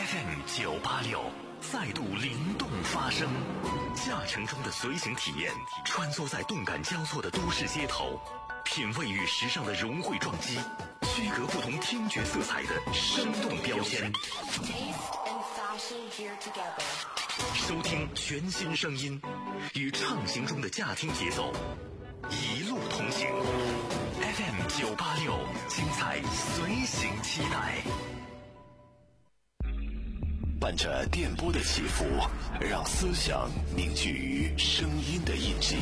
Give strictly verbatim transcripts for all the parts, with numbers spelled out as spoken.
F M 九八六再度灵动发声，驾乘中的随行体验，穿梭在动感交错的都市街头，品味与时尚的融汇撞击，区隔不同听觉色彩的生动标签。收听全新声音，与畅行中的驾听节奏，一路同行。F M 九八六，精彩随行期待。伴着电波的起伏，让思想凝聚于声音的印记，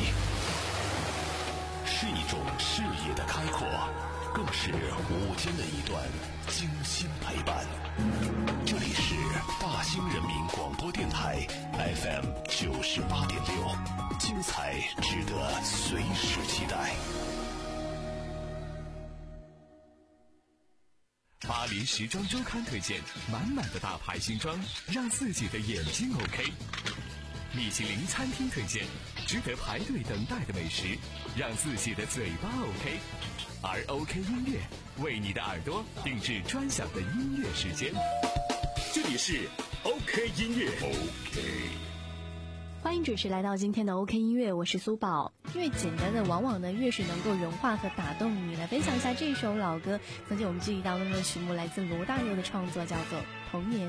是一种视野的开阔，更是午间的一段精心陪伴。这里是大兴人民广播电台 F M 九十八点六，精彩值得随时期待。 巴黎时装周刊推荐满满的大牌新装，让自己的眼睛 OK。米其林餐厅推荐值得排队等待的美食，让自己的嘴巴 OK。而 OK 音乐为你的耳朵定制专享的音乐时间。这里是 OK 音乐 OK。 欢迎准时来到今天的 OK 音乐，我是苏宝。越简单的往往呢越是能够融化和打动你。来分享一下这首老歌，曾经我们记忆当中的曲目来自罗大佑的创作，叫做《童年》。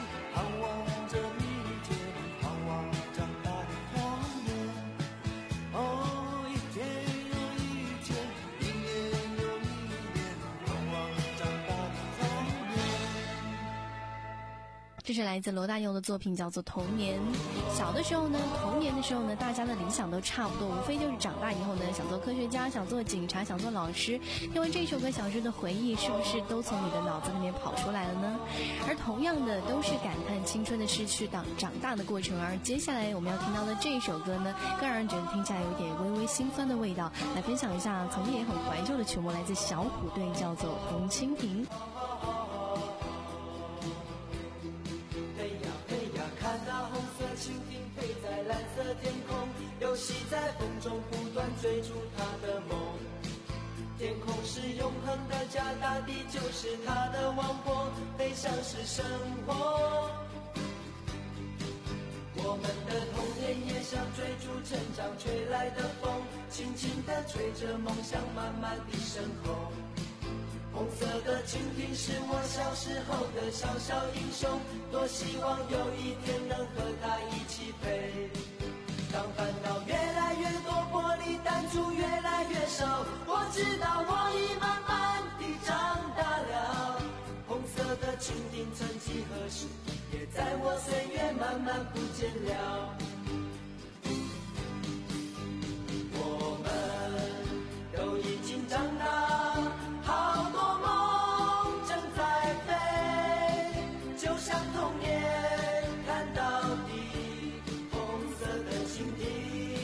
盼望着明天，盼望长大的童年。 是来自罗大佑的作品，叫做《童年》。小的时候呢，童年的时候呢，大家的理想都差不多，无非就是长大以后呢，想做科学家，想做警察，想做老师。听完这首歌，小时候的回忆是不是都从你的脑子里面跑出来了呢？而同样的，都是感叹青春的逝去到长大的过程。而接下来我们要听到的这首歌呢，更让人觉得听起来有点微微心酸的味道。来分享一下曾经也很怀旧的曲目，来自小虎队，叫做《红蜻蜓》。 飞呀飞呀，看那红色蜻蜓飞在蓝色天空，游戏在风中不断追逐它的梦。天空是永恒的家，大地就是它的王国，飞翔是生活。我们的童年也像追逐成长吹来的风，轻轻地吹着梦想慢慢地升空。红色的蜻蜓是我小时候的小小英雄，多希望有一天能和它一起飞。当烦恼越来越多，玻璃弹珠越来越少，我知道我已慢慢地长大了。红色的蜻蜓曾几何时也在我岁月慢慢不见了。我们都已经长大，好多梦正在飞，就像童年看到底红色的蜻蜓。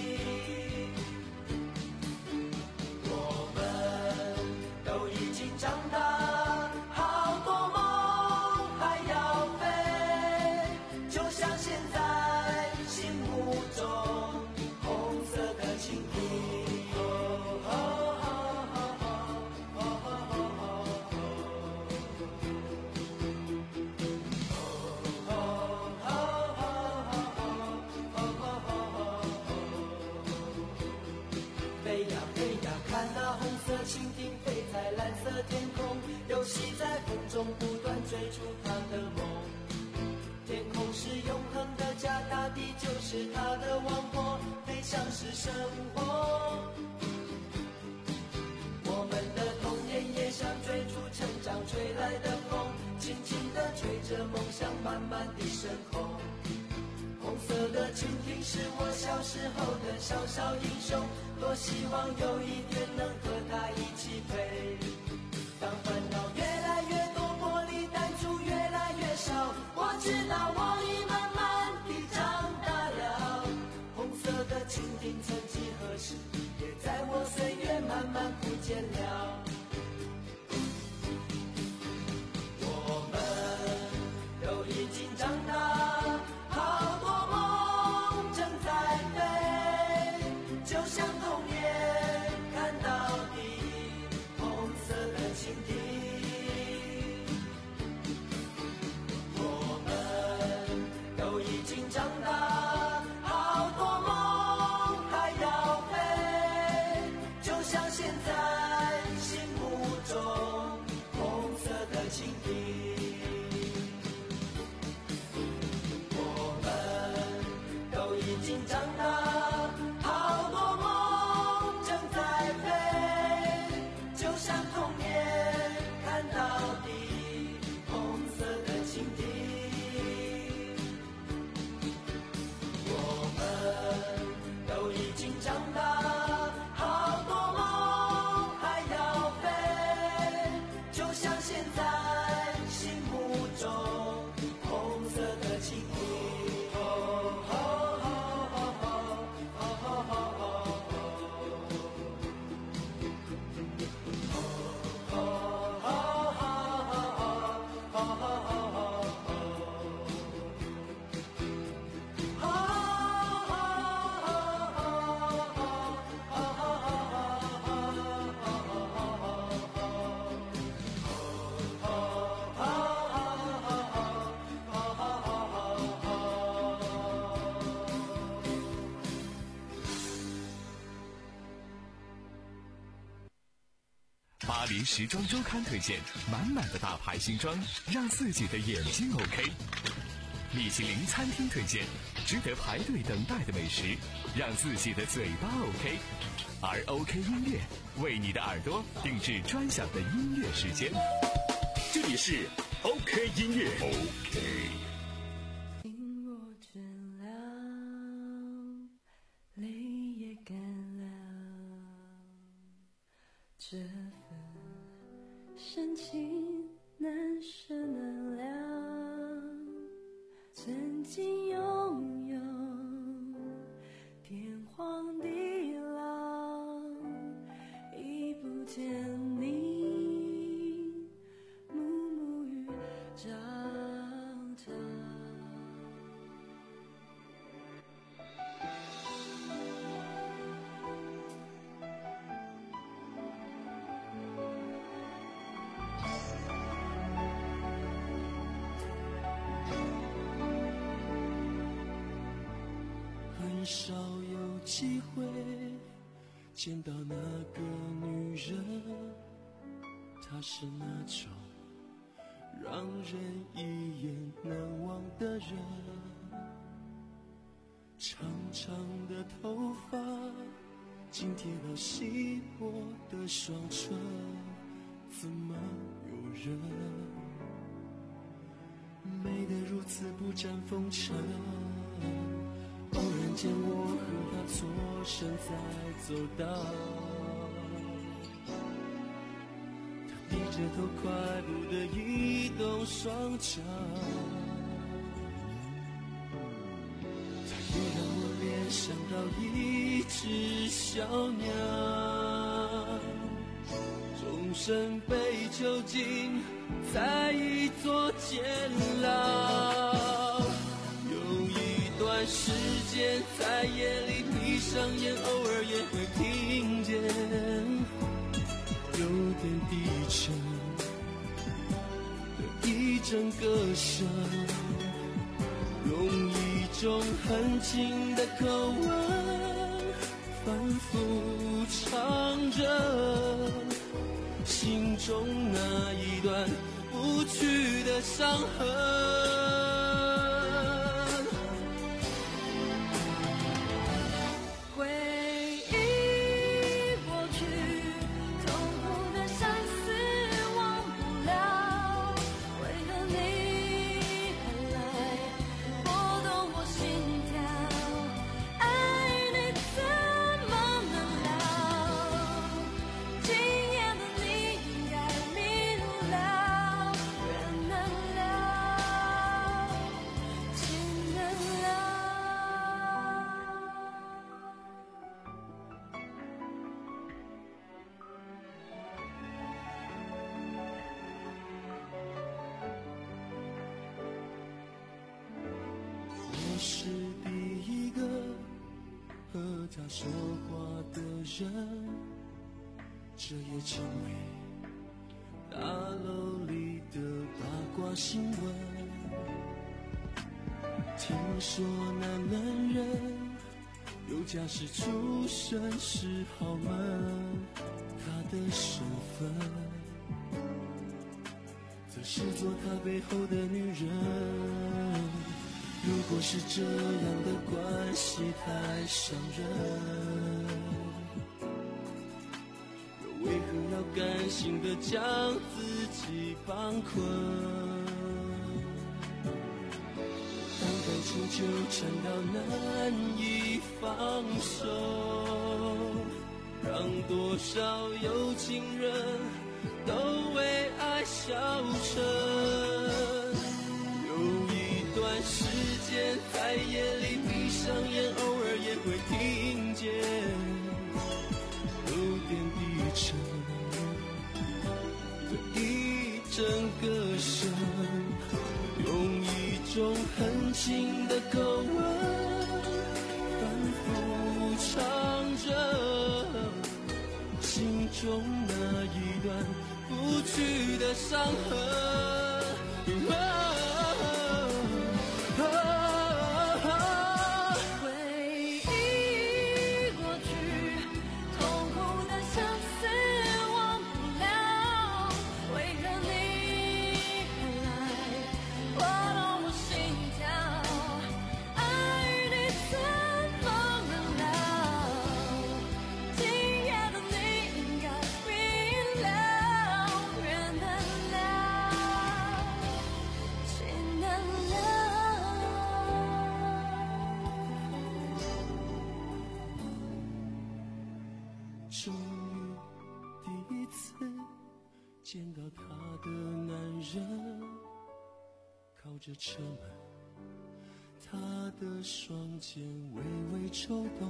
我们都已经长大，好多梦还要飞，就像现在心目中红色的蜻蜓。飞呀飞呀，看那红色蜻蜓飞在蓝色天空，游戏在风中不断追逐它的梦。天空是永恒的家，大地就是它的王国，飞翔是生活。我们的童年也像追逐成长吹来的风，轻轻地吹着梦想慢慢地升空。红色的蜻蜓是我小时候的小小英雄，多希望有一天能和它一起飞。当烦恼越来越多，玻璃弹珠越来越少，我知道我已慢慢地长大了。红色的蜻蜓曾几何时也在我岁月慢慢不见了。我们都已经长大，好多梦正在飞，就像童年看到底红色的蜻蜓。我们都已经长大，好多梦还要飞，就像现在心目中红色的蜻蜓。我们都已经长大，好多梦正在飞，就像童年看到底红色的蜻蜓。我们都已经长大，好多梦还要飞，就像现在心目中红色的蜻蜓。 巴黎时装周刊推荐满满的大牌新装，让自己的眼睛 OK。米其林餐厅推荐值得排队等待的美食，让自己的嘴巴 OK。而 OK 音乐为你的耳朵定制专享的音乐时间。 这里是 OK 音乐。OK。 这份深情难舍难了，曾经拥有天荒地老，已不见你暮暮与朝朝。很少有机会见到那个女人，她是那种让人一眼难忘的人。长长的头发紧贴到稀薄的双唇，怎么有人美得如此不沾风尘？偶然间我和他错身在走道，他低着头快步地移动双脚，他也让我联想到一只小鸟，终身被囚禁在一座监牢。有一段时间在夜里闭上眼，偶尔也会听见有点低沉的一阵歌声，用一种很轻的口吻反复唱着心中那一段不去的伤痕。我是第一个和他说话的人，这也成为大楼里的八卦新闻。听说那男人有家世出身是豪门，他的身份则是做他背后的女人。如果是这样的关系太伤人，又为何要甘心地将自己绑困？当感情纠缠到难以放手，让多少有情人都为爱消沉。有段时间在夜里闭上眼，偶尔也会听见有点低沉的一阵歌声，用一种很轻的口吻反复唱着心中那一段不去的伤痕。终于第次见到他的男人靠着车门，他的双肩微微抽动，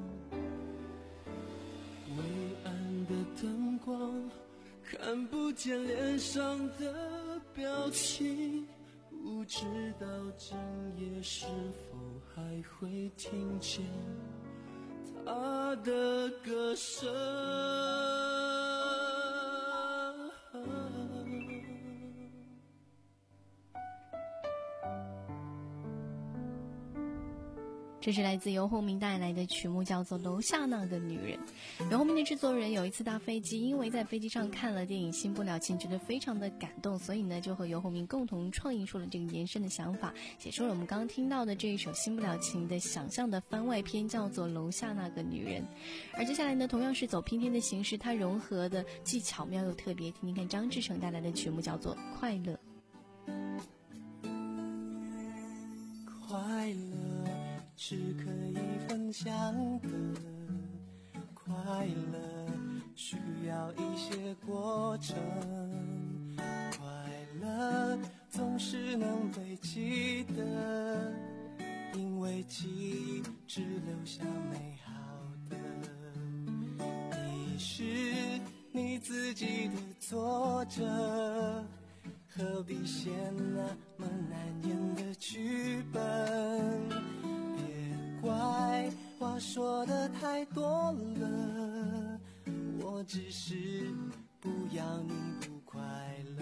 微暗的灯光看不见脸上的表情，不知道今夜是否还会听见他的歌声。 这是来自游鸿明带来的曲目，叫做《楼下那个女人》。游鸿明的制作人有一次搭飞机，因为在飞机上看了电影《新不了情》，觉得非常的感动，所以呢就和游鸿明共同创意出了这个延伸的想法，写出了我们刚刚听到的这一首《新不了情》的想象的番外篇，叫做《楼下那个女人》。而接下来呢，同样是走拼贴的形式，它融合的既巧妙又特别。听听看张志成带来的曲目，叫做《快乐》。 快乐是可以分享的，快乐需要一些过程，快乐总是能被记得，因为记忆只留下美好的。你是你自己的作者，何必写那么难演的剧本？别怪话说得太多了，我只是不要你不快乐。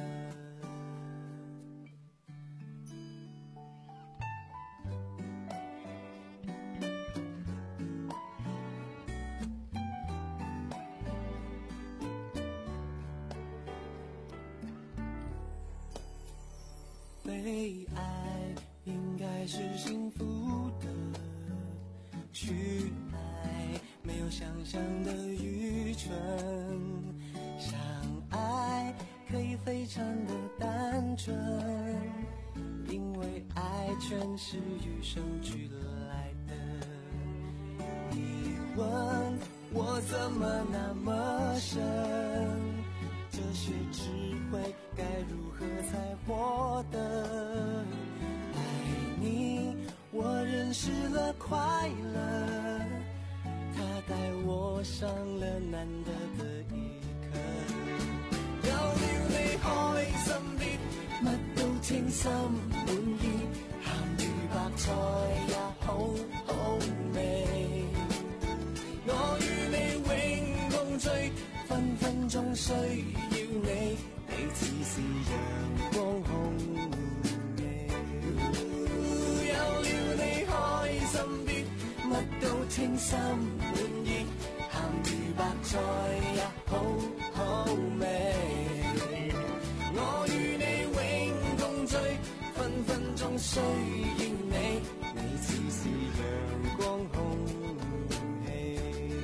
被爱应该是幸福的，去爱没有想象的愚蠢，相爱可以非常的单纯，因为爱全是与生俱来的。你问我怎么那么深，这些智慧该如何才获得？爱你，我认识了快乐，它带我上了難得的一課。有了你開心啲，乜都稱心滿意，鹹魚白菜也好好味。我與你永共聚，分分鐘需要你，你似是陽光空氣。有了你開心啲，乜都稱心滿意，鹹魚白菜也好好味。我與你永共聚，分分鐘需要你，你似是陽光空氣。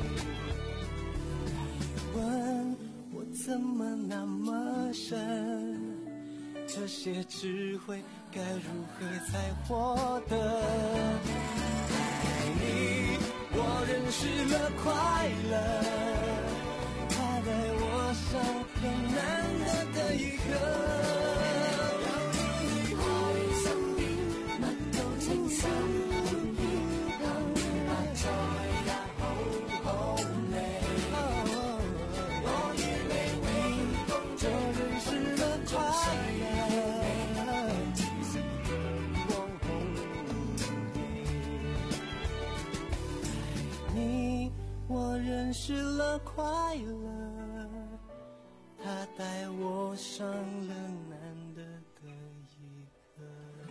問我怎麼那麼深，這些智慧該如何才獲得？愛你，我認識了快樂，它帶我上了難得的一課。认识了快乐，它帶我上了難得的一課。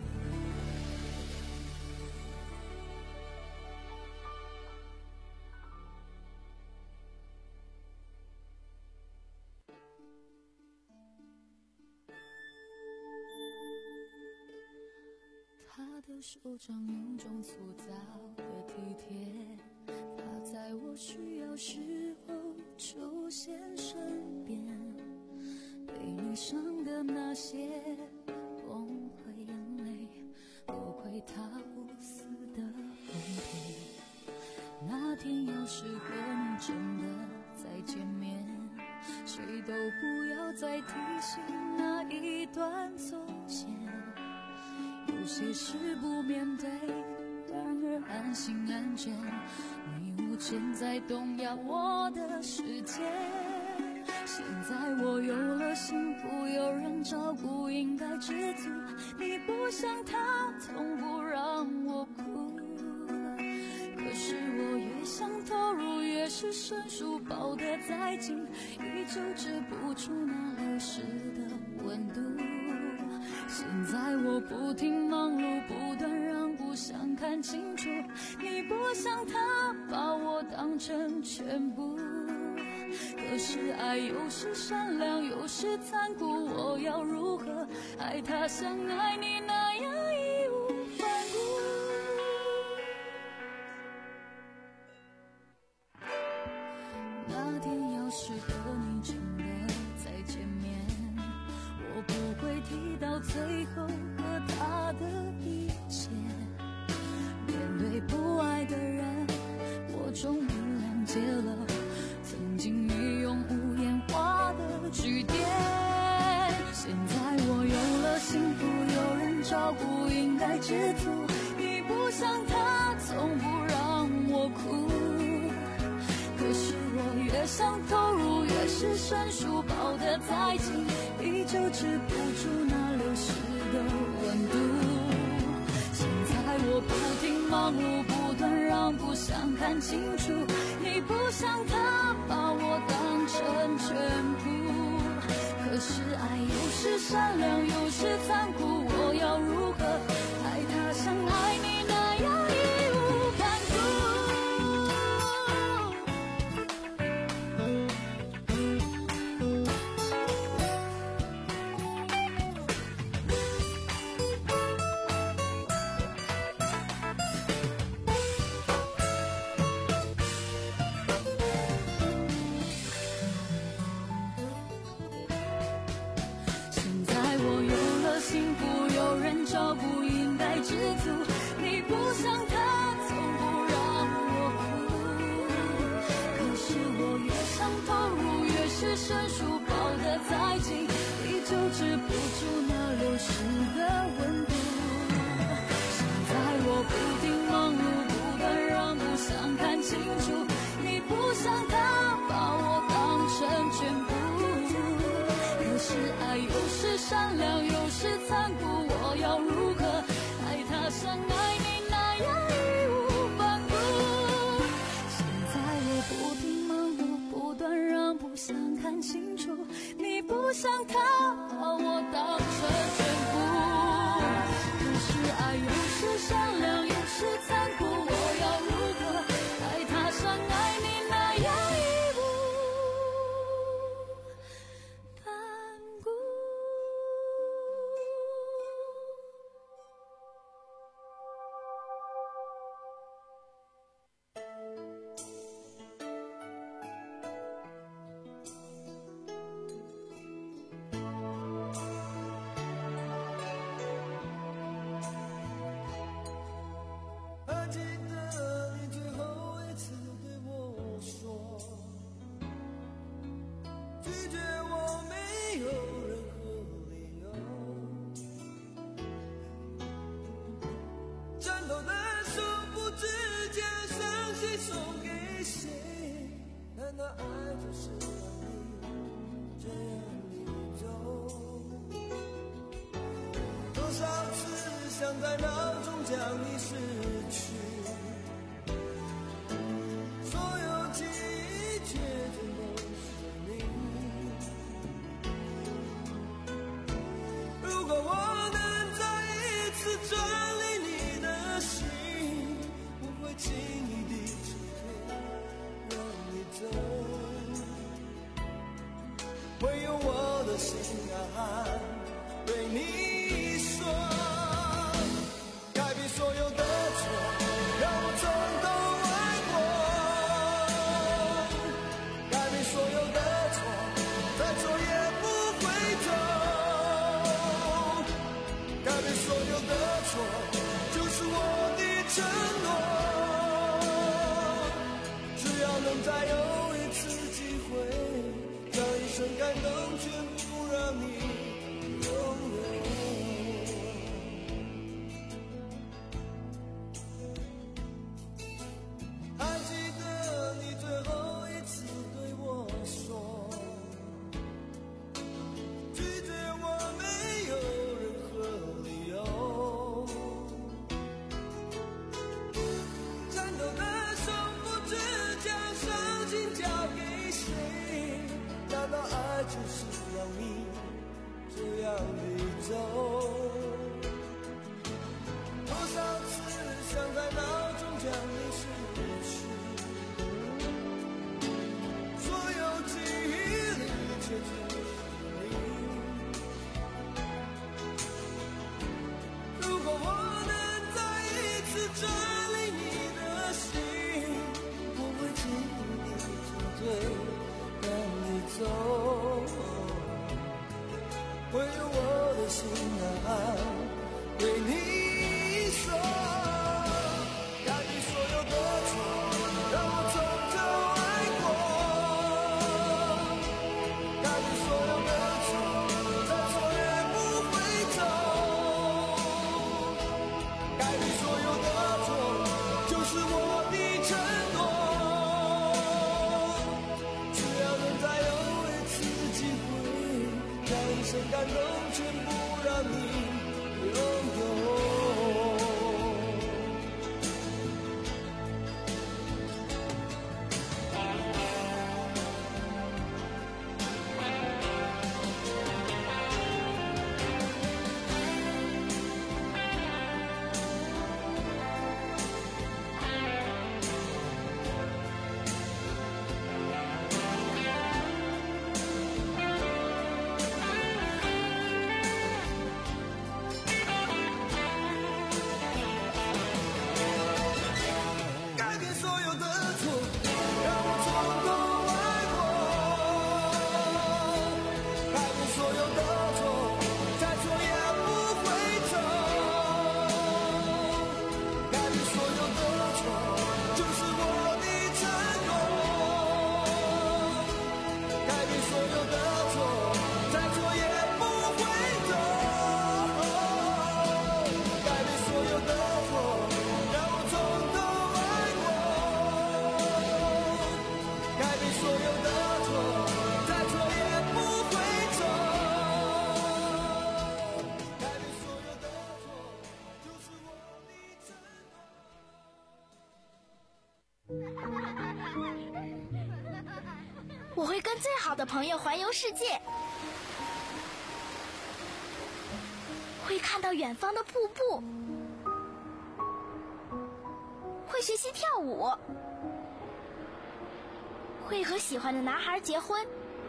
他的手掌有種粗糙的體貼，他在我需要時候出現身邊，被你傷的那些崩潰眼淚，多虧他無私的奉陪。那天要是和你真的再見面， 谁都不要再提醒那一段从前。有些事不面对，反而安心安全。你无权再动摇我的世界。现在我有了幸福，有人照顾，应该知足。你不像他，从不让我哭。可是我越想投入，越是生疏，抱得再紧，依旧止不住那流失的温度。现在我不停忙碌，不断让步，想看清楚。你不像他，把我当成全部。可是爱有时善良，有时残酷，我要如何爱他像爱你那样义无反顾？那天要是和你真的再见面，我不会提到最后和他的一切。面对不爱的人，我终于谅解了曾经你用无言画的句点。现在我有了幸福，有人照顾，应该知足。你不像他，从不让我哭。可是我越想投入，越是生疏，抱得再紧，依旧止不住那流失的温度。现在我不停忙碌，不断让步，想看清楚。你不像他，把我当成全部。可是爱有时善良，有时残酷，我要如何爱他像爱你那样义无反顾？照顾应该知足，你不像他，从不让我哭。可是我越想投入，越是生疏，抱得再紧，依旧止不住那流失的温度。现在我不停忙碌，不断让步，想看清楚。你不像他，把我当成全部。可是爱有时善良，有时残酷，我要如何爱他像爱你那样义无反顾？现在我不停忙碌，不断让步，想看清楚。你不像他，把我当成全部。可是爱有时善良，有时残酷，我要如何爱他像爱你那样义无反顾？ 还记得你最后一次对我说，拒绝我没有任何理由，颤抖的手不知将伤心送给谁，难道爱就是让你这样离走？多少次想在脑中将你失去，所有记忆却全都是你。如果我能再一次转离你的心，不会轻易地撤退，让你走。会用我的心啊对你说，改变所有的错，让我从头爱过。改变所有的错，再错也不会走。改变所有的错，就是我的承诺。只要能再有一次机会，让生感动全部让你拥有。还记得你最后一次对我说，拒绝我没有任何理由，颤抖的手不知将伤心交给谁，难道爱就是让你这样离走？多少次想在脑中将你失去，所有记忆里却只是你。如果我能再一次占领你的心，我会尽力撤退，让你走，会用我的心啊为你说。改变所有的错，让我从头爱过，改变所有的错，再错也不会走，改变所有的错，就是我的承诺。只要能再有一次机会，让一生感动全部让你拥有。改变所有的错，让我从头爱过，改变所有的错，再错也不会走，改变所有的错，就是我的承诺，改变所有的错，再错也不会走，改变所有的错，让我从头爱过，改变所有的错，再错也不会走，改变所有的错，就是我的承诺。 我会跟最好的朋友环游世界，会看到远方的瀑布，会学习跳舞，会和喜欢的男孩结婚。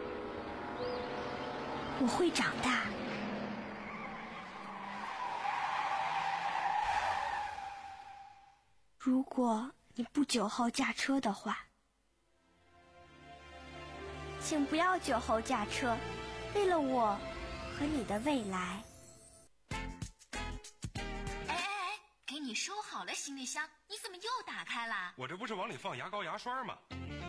我会长大。如果你不酒后驾车的话，请不要酒后驾车，为了我和你的未来。 哎哎哎，给你收好了行李箱，你怎么又打开了？ 我这不是往里放牙膏牙刷吗？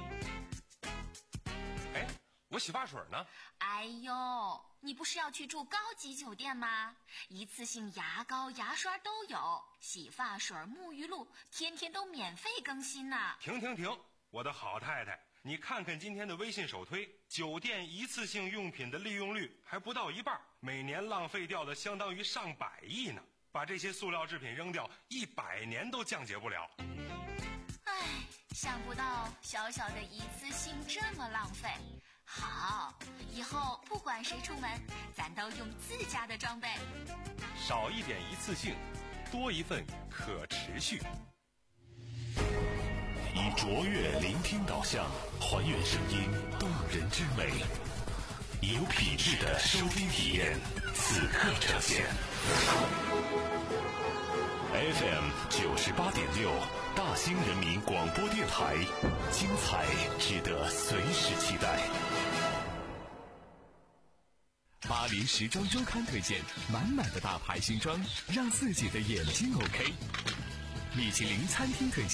哎，我洗发水呢？ 哎呦，你不是要去住高级酒店吗？一次性牙膏牙刷都有，洗发水沐浴露天天都免费更新呢。 停停停，我的好太太，你看看今天的微信首推，酒店一次性用品的利用率还不到一半，每年浪费掉的相当于上百亿呢。把这些塑料制品扔掉，一百年都降解不了。 唉，想不到小小的一次性这么浪费。好，以后不管谁出门，咱都用自家的装备。 少一点一次性，多一份可持续。 以卓越聆听导向，还原声音动人之美，以有品质的收听体验，此刻呈现。F M 九十八点六，大兴人民广播电台，精彩值得随时期待。 巴黎时装周刊推荐，满满的大牌新装，让自己的眼睛 OK。米其林餐厅推荐，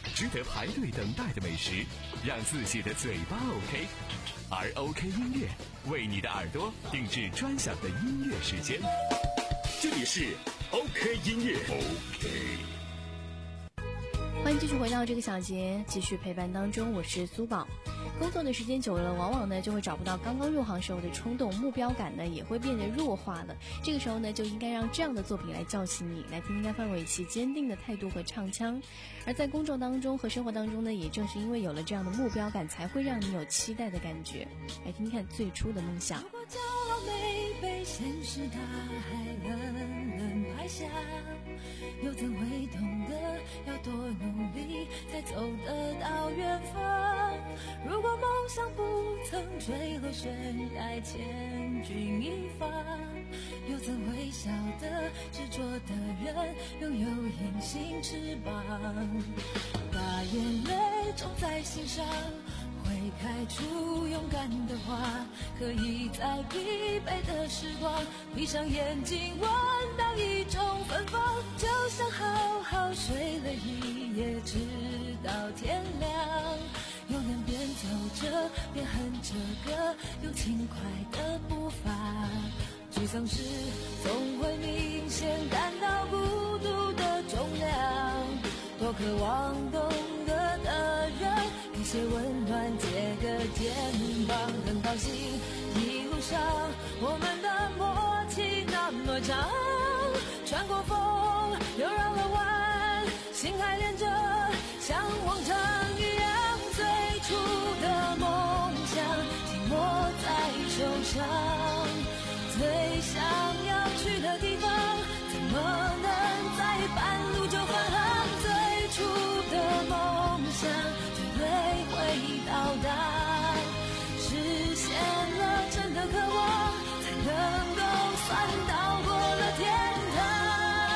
值得排队等待的美食，让自己的嘴巴 OK。而 OK 音乐为你的耳朵定制专享的音乐时间。这里是 OK 音乐 OK。 欢迎继续回到这个小节，继续陪伴当中，我是苏宝。工作的时间久了，往往呢就会找不到刚刚入行时候的冲动，目标感呢也会变得弱化了。这个时候呢，就应该让这样的作品来叫醒你，来听听看范玮琪坚定的态度和唱腔。而在工作当中和生活当中呢，也正是因为有了这样的目标感，才会让你有期待的感觉。来听听看最初的梦想。 如果骄傲没被现实大海冷冷拍下，又怎会懂得要多努力才走得到远方？如果梦想不曾坠落悬崖千钧一发，又怎会晓得执着的人拥有隐形翅膀？把眼泪种在心上，会开出勇敢的花，可以在疲惫的时光闭上眼睛闻到一种芬芳，就像好好睡了一夜直到天亮，又能边走着边哼着歌，用轻快的步伐。沮丧时总会明显感到孤独的重量，多渴望懂得的人给些温暖，借个肩膀。很高兴一路上我们的默契那么长，穿过风又绕了弯，心还连着像往常一样，最初的梦想紧握在手上，最想要去的地方怎么能在半路就返航？最初的梦想绝对会到达，实现了真的渴望，才能够算到过了天堂。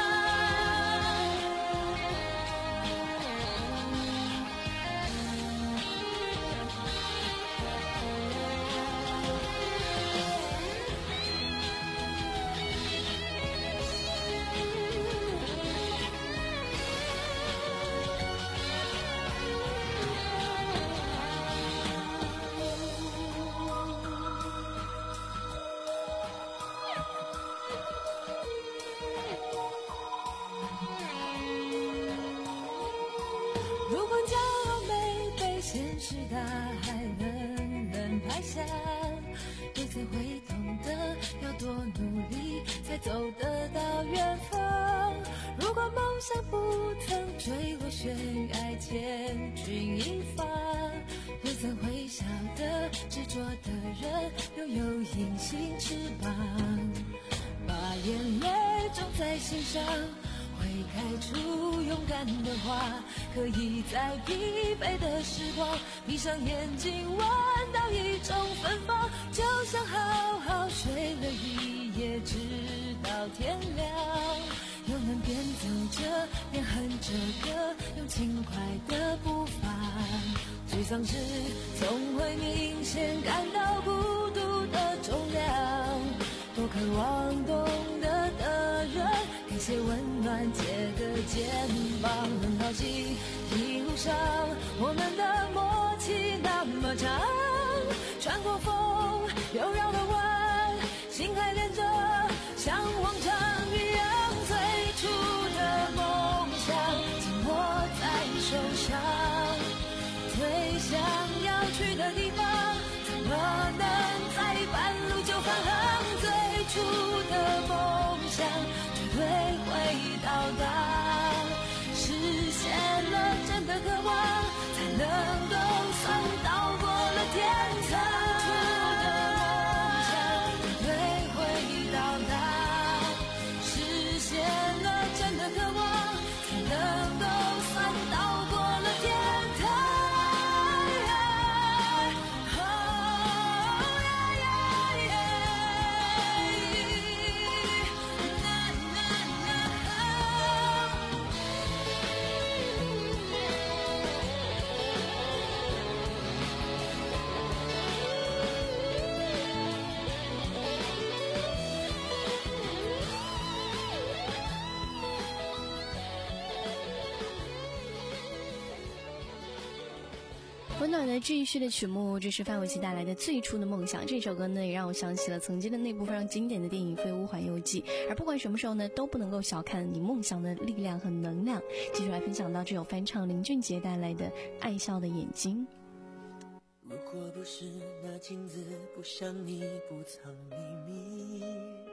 如果骄傲没被现实大海冷冷拍下，又怎会懂得要多努力才走得到远方？如果梦想不曾坠落悬崖千钧一发，又怎会晓得执着的人拥有隐形翅膀？把眼泪种在心上，会开出勇敢的花，可以在疲惫的时光闭上眼睛闻到一种芬芳，就像好好睡了一夜直到天亮，又能边走着边哼着歌，用轻快的步伐。沮丧时总会明显感到孤独的重量，多渴望懂得的人给些温暖，借个肩膀。很高兴一路上我们的默契那么长，穿过风又绕了弯，心还连着像往常一样，最初的梦想紧握在手上，最想要去的地方怎么能在半路就返航？最初的梦想绝对会到达，实现了真的渴望，才能够算到过了天堂。最初的梦温暖的治愈系的曲目，这是范玮琪带来的最初的梦想。这首歌呢也让我想起了曾经的那部非常经典的电影《飞屋环游记》，而不管什么时候呢都不能够小看你梦想的力量和能量。继续来分享到这首翻唱林俊杰带来的《爱笑的眼睛》。 如果不是那镜子不像你不藏秘密，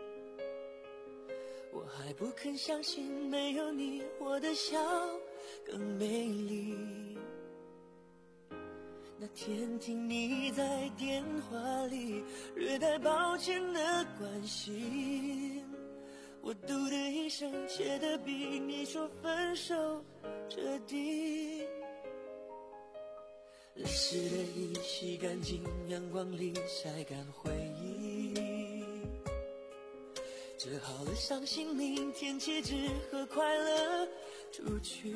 我还不肯相信没有你我的笑更美丽。那天听你在电话里略带抱歉的关心，我嘟的一声，切得比你说分手彻底。泪湿的衣洗干净，阳光里晒干回忆，折好了伤心，明天起只和快乐出去。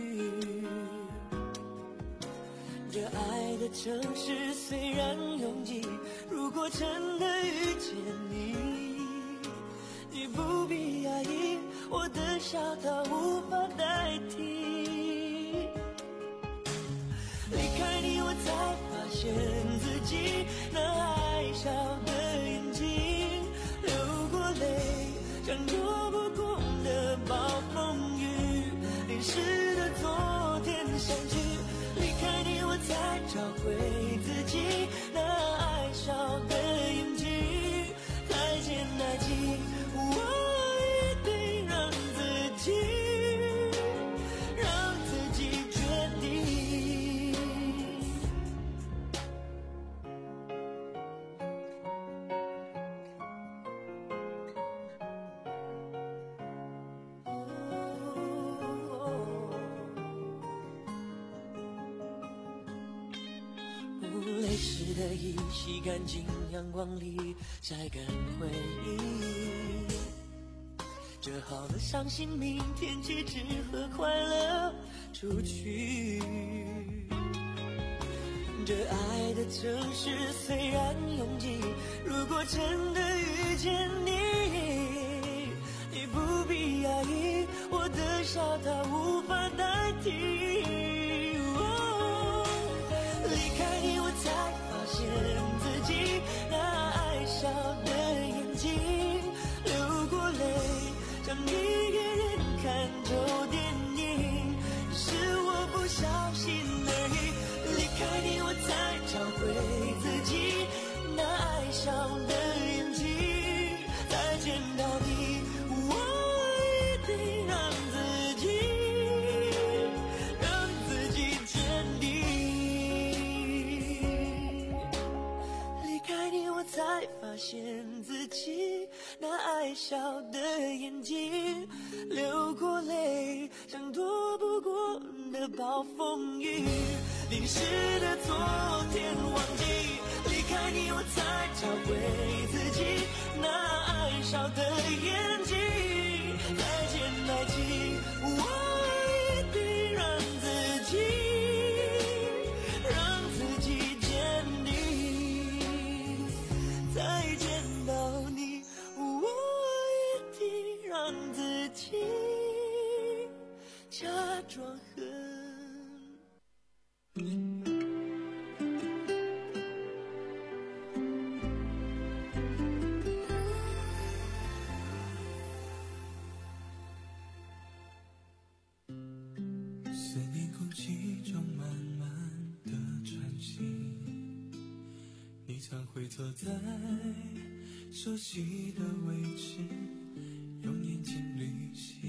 这爱的城市虽然拥挤，如果真的遇见你，你不必压抑，我的笑它无法代替。离开你我才发现自己那爱笑的眼睛，流过泪像躲不过的暴风雨，淋湿的昨天相聚。离开你我才找回自己那爱笑的眼睛，再见爱情，我一定让自己让自己决定。泪湿的衣洗干净，阳光里晒干回忆，折好了伤心，明天起只和快乐出去。这爱的城市虽然拥挤，如果真的遇见你，你不必压抑，我的笑它无法代替。才发现自己那爱笑的眼睛，流过泪像一个人看旧电影，是我不小心而已。离开你我才找回自己那爱笑的眼睛，再见到你我一定让自己让自己坚定。才发现自己那爱笑的眼睛，流过泪像躲不过的暴风雨，淋湿的昨天忘记。离开你我才找回自己那爱笑的眼睛，再见爱情，我一定让自己让自己坚定。再见到你，我一定让自己假装很思念空气中慢慢的喘息，你常会坐在熟悉的位置，用眼睛旅行。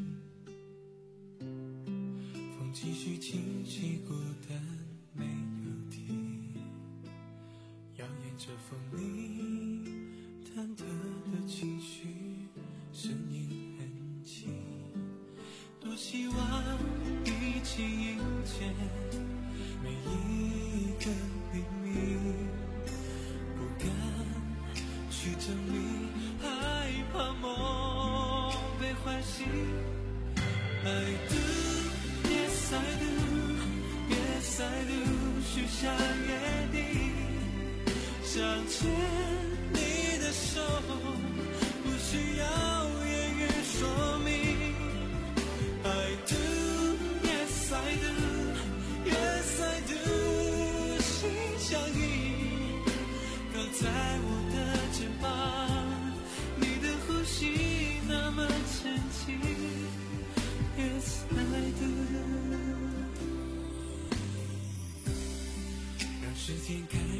风继续清晰，孤单没有停，摇曳着风里忐忑的情绪，声音很轻。多希望一起迎接每一个黎明，不敢去证明，害怕梦被唤醒。I do, yes I do, yes I do， 许下约定，想牵你的手，不需要言语说明。I do, yes I do, yes I do，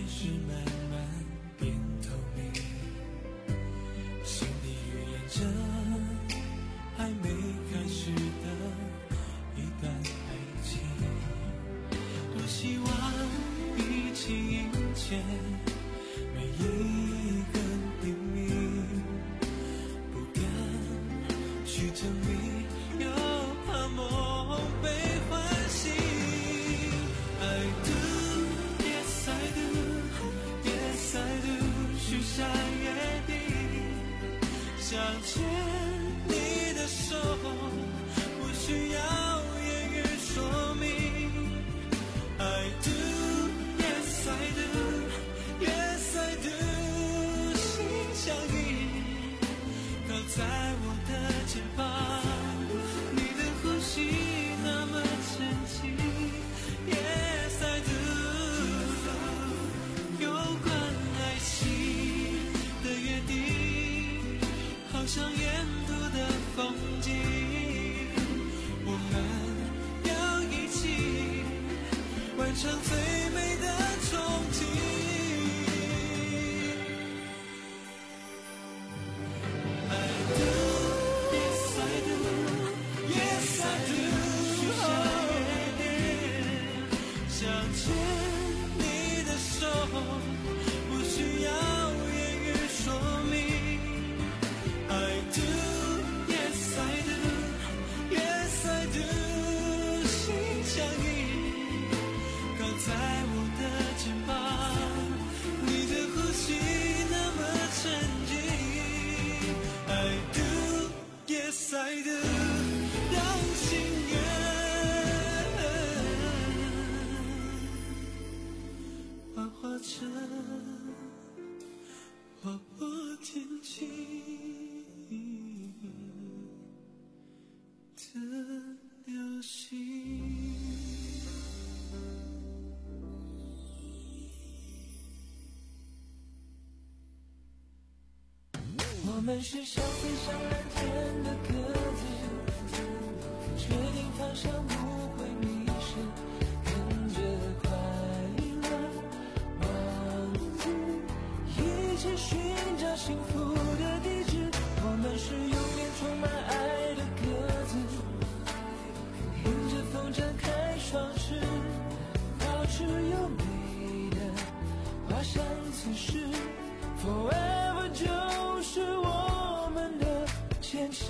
始慢慢变透明，心里预言着还没开始的一段爱情。多希望一起迎接每一个黎明，不敢去证明，又怕梦被唤醒。I do, yes I do, yes I do， 许下约定，想牵你的手，不需要言语说明。I do, yes I do, yes I do， 心相印，靠在我的肩膀，你的呼吸那么沉静。Yes I do， 有关爱情的约定，好像沿途的风景，我们要一起完成最美的憧憬。I do, yes I do, yes I do， 许下约定，想牵你的手，不需要言语说明。I do, yes I do, yes I do， 心相印，靠在我的肩膀，你的呼吸那么沉静。I do, yes I do， 让心愿幻化成划破天际的流星。我们是想飞上蓝天的鸽子，确定方向不会迷失，跟着快乐王子一起寻找幸福的地址。我们是永远充满爱的鸽子，迎着风展开双翅，保持优美的滑翔姿势。Forever 就是我们的坚持。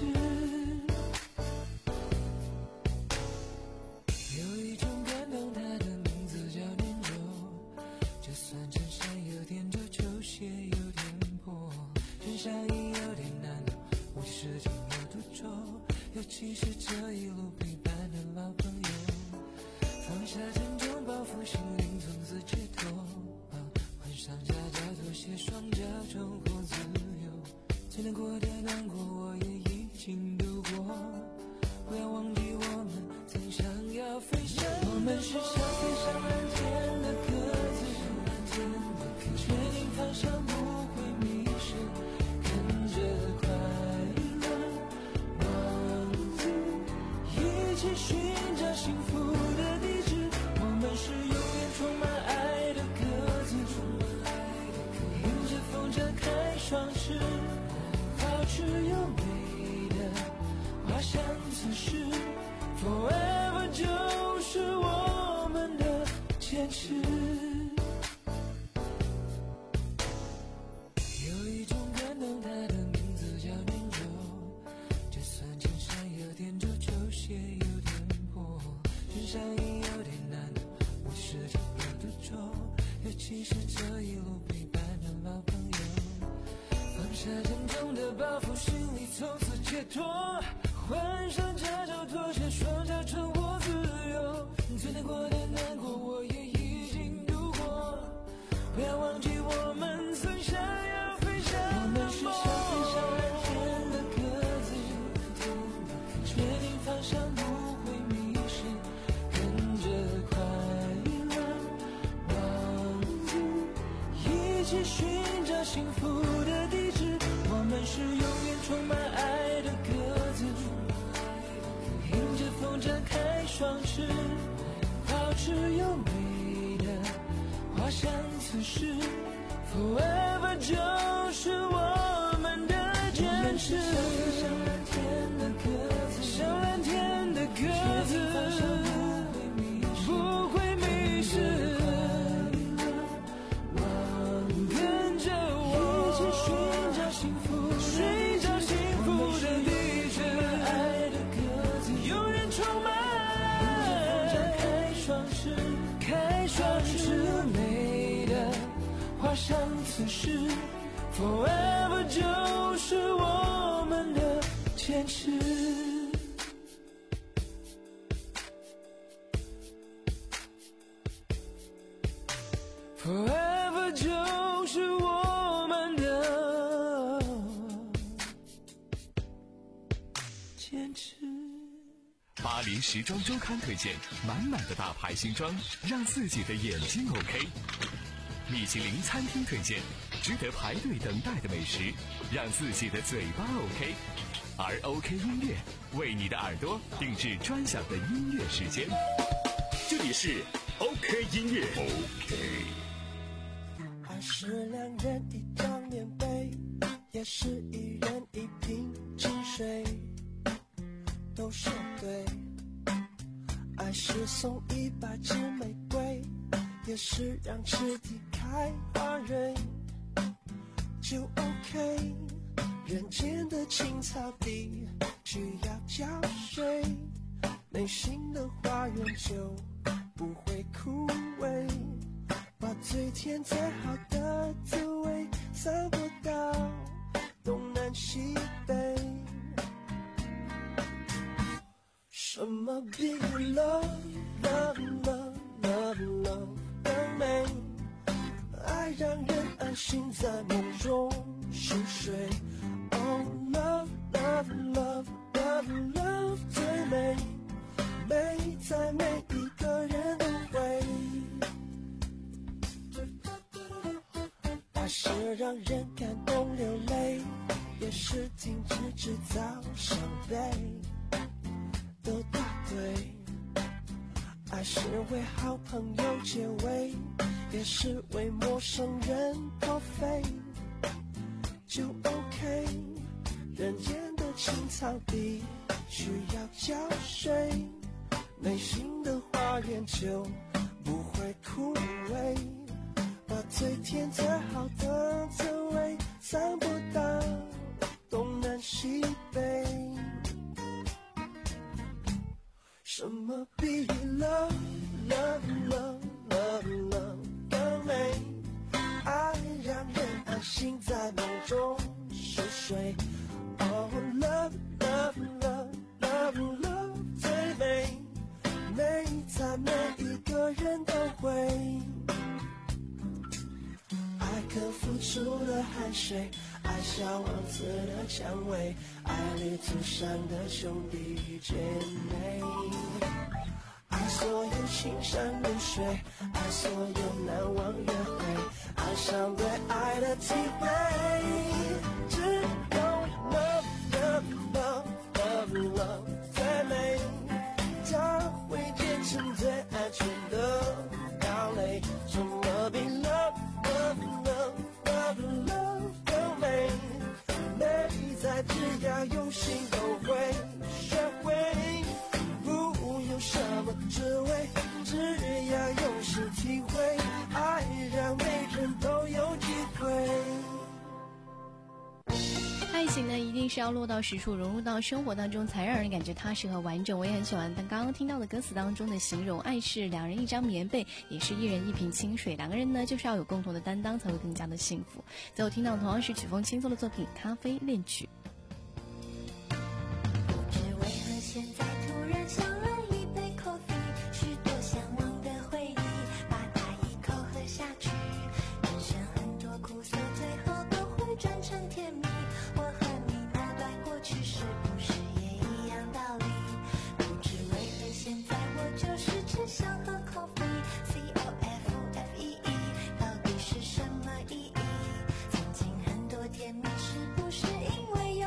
有一种感动，它的名字叫念旧，就算衬衫有点皱，球鞋有点破，穿上衣有点难懂，我事情有多重，尤其是这一路陪伴的老朋友。放下沉重包袱，心灵从此解脱，换上夹脚拖鞋，双脚重获自由。最难过的难过我也已经度过，不要忘记我们曾想要飞翔。我们是想飞上蓝天的鸽子，确定方向不会迷失，跟着快乐王子一起寻找幸福的地址。我们是永远充满爱的鸽子，迎着风展开双翅，保持优美的滑翔姿势。Forever 就是我们的坚持。有一种感动，它的名字叫念旧，就算衬衫有点皱，球鞋有点破，穿上衣有点难懂，我事情有多重，尤其是这一路陪伴的老朋友。放下沉重的包袱，心里从此解脱，换上夹脚拖鞋，双脚重获自由。最难过的难过我也已经度过，不要忘记我们曾想要飞翔的梦。我们是想飞上蓝天的鸽子，确定方向不会迷失，跟着快乐王子一起寻找幸福的地址。我们是永远充满爱的鸽子，迎着风展开双翅，保持优美的滑画上此时 Forever 就是我们的坚持，像蓝天的鸽子，像蓝天的鸽子，不会迷失，跟着我一起寻找幸福，寻找幸福的地址，爱的鸽子有人充满，开双翅，开双翅，美的画上此时 Forever 就是我们的坚持， Forever 就是我们的坚持。 巴黎时装周刊推荐满满的大牌新装，让自己的眼睛 OK。米其林餐厅推荐值得排队等待的美食，让自己的嘴巴 OK。而 OK 音乐为你的耳朵定制专享的音乐时间。这里是 OK 音乐 OK。 爱是两人一张棉被，也是一人一瓶清水，都说对。爱是送一百支玫瑰，也是让池底开花蕊，就 OK。人间的青草地需要浇水，内心的花园就不会枯萎，把最甜最好的滋味散播到东南西北。什么比 love love love love love 更美？爱让人安心在梦中熟睡。Oh love love love love love 最美，美在每一个人都会。爱是让人感动流泪，也是停止制造伤悲，都不对。爱是为好朋友结尾，也是为陌生人破费，就 OK。 人间的青草地需要浇水，内心的花园就不会枯萎，把最甜最好的滋味散播到东南西北。什么比 love love love love love 更美？爱让人安心在梦中熟睡。Oh love love love love love 最美，美在每一个人都会。爱可付出的汗水，爱小王子的蔷薇，爱旅途上的兄弟姐妹，爱所有青山绿水，爱所有难忘约会，爱上对爱的体会。只有 love love love love love 最美，它会变成最安全的堡垒。什么比 love love love love love 更美？美在只要用心都会学会，不用什么滋味，只要用心体会，爱让每人都有机会。 爱情呢，一定是要落到实处，融入到生活当中，才让人感觉踏实和完整。我也很喜欢但刚刚听到的歌词当中的形容，爱是两人一张棉被，也是一人一瓶清水。两个人呢，就是要有共同的担当，才会更加的幸福。最后听到同样是曲风轻松的作品《咖啡恋曲》。 不知为何现在突然想了一杯 coffee， 许多向往的回忆，把它一口喝下去。人生很多苦涩，最后都会转成甜蜜。我和你那段过去是不是也一样道理？不知为何现在我就是只想喝 coffee， C O F F E E 到底是什么意义？曾经很多甜蜜是不是因为有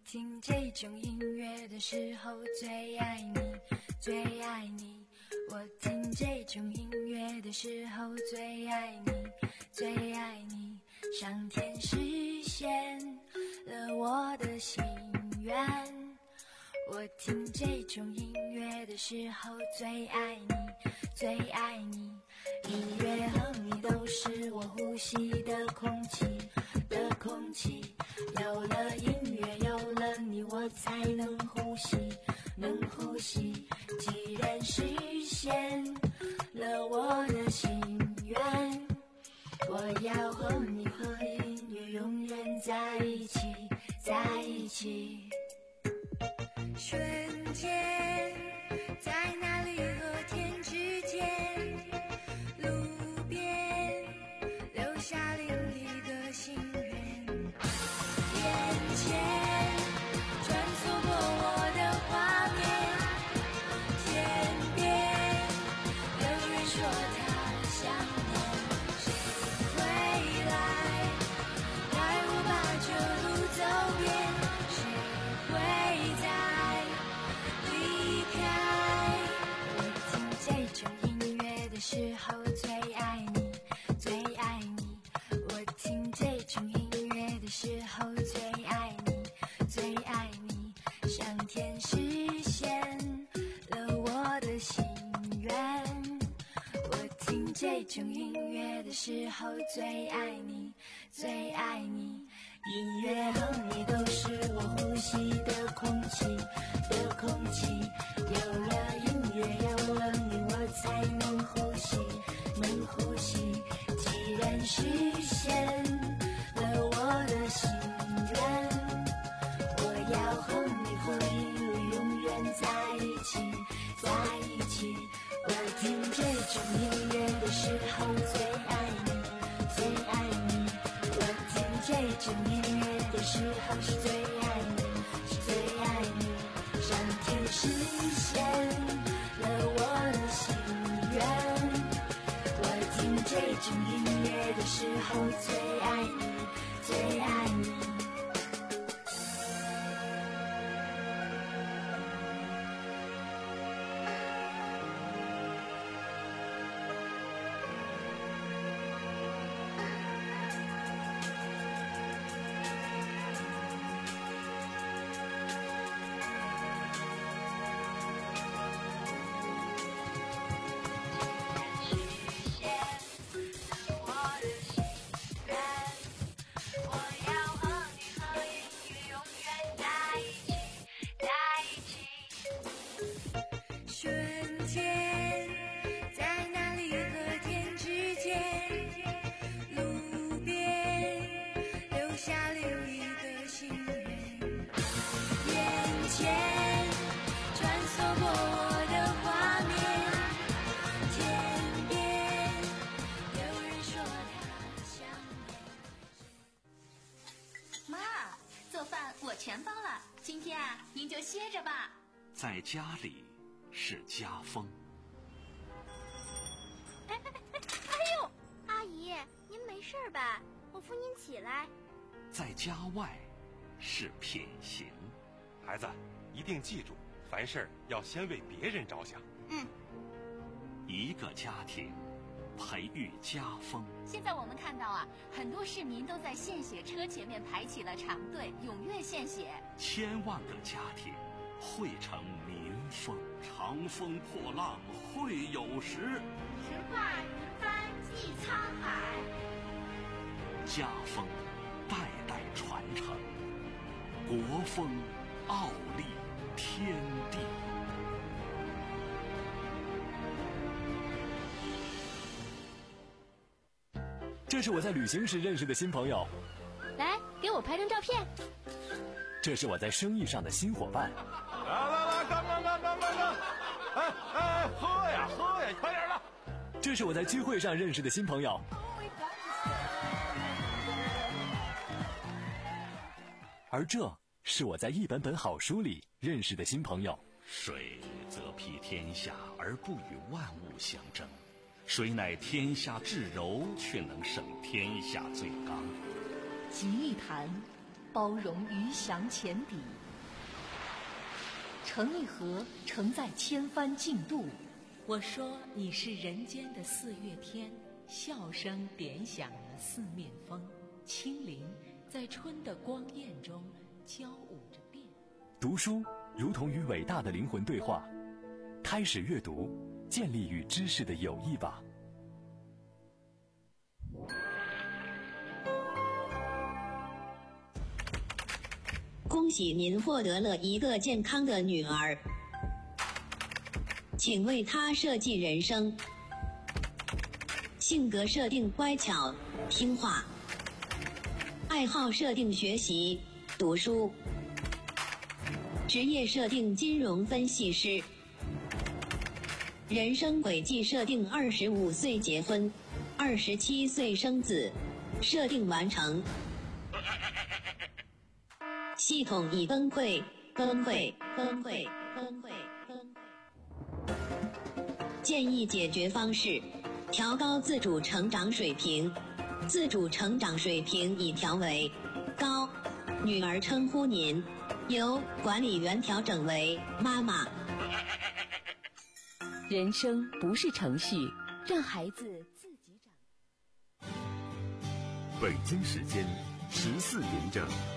听这种音乐的时候最爱你，最爱你。我听这种音乐的时候最爱你，最爱你。上天实现了我的心愿。我听这种音乐的时候最爱你，最爱你。音乐和你都是我呼吸的空气，的空气。有了音乐，有了你，我才能呼吸，能呼吸。既然实现了我的心愿，我要和你和音乐永远在一起，在一起。瞬间，在那里和天之间，路边留下另一个心愿。眼前穿梭过我的画面，天边有人说他想念，谁会来带我把这路走遍？谁会在离开？我听这种音乐的时候最爱你，最爱你。我听这种音乐的时候最爱你，最爱你。上天实现了我的心愿。我听这种音乐的时候最爱你，最爱你。音乐和你都是我呼吸的空气，的空气。有了音乐，有了你，我才能呼吸，能呼吸。既然实现了我的心愿，我要和你和音乐永远在一起，在一起。我听这种音乐的时候最爱你，最爱你。我听这种音乐的时候是最爱你，是最爱你。上天实现了我的心愿。我听这种音乐的时候最爱你，最爱你。 在家里是家风。 哎哎哎哎呦，阿姨，您没事吧？我扶您起来。 在家外是品行。 孩子，一定记住，凡事要先为别人着想。 嗯。 一个家庭培育家风。 现在我们看到啊，很多市民都在献血车前面排起了长队，踊跃献血。 千万个家庭汇成民风。长风破浪会有时， 神话云帆济沧海。 家风代代传承，国风傲立天地。 这是我在旅行时认识的新朋友， 来给我拍张照片。 这是我在生意上的新伙伴。 来来来，干干干干干干！哎哎，喝呀喝呀，快点的！ 这是我在聚会上认识的新朋友。而这是我在一本本好书里认识的新朋友。 水则披天下而不与万物相争，谁乃天下至柔，却能胜天下最刚。 集一谈， 包容鱼翔浅底。盛一盒，盛在千帆竞渡。我说你是人间的四月天，笑声点响了四面风，清灵在春的光艳中交舞着变。 读书如同与伟大的灵魂对话，开始阅读，建立与知识的友谊吧。 恭喜您获得了一个健康的女儿，请为她设计人生。性格设定乖巧听话，爱好设定学习读书，职业设定金融分析师，人生轨迹设定二十五岁结婚，二十七岁生子，设定完成。系统已崩溃，崩溃，崩溃，崩溃，崩溃。建议解决方式：调高自主成长水平。自主成长水平已调为高，女儿称呼您，由管理员调整为妈妈。 人生不是程序，让孩子自己长。 北京时间十四点整。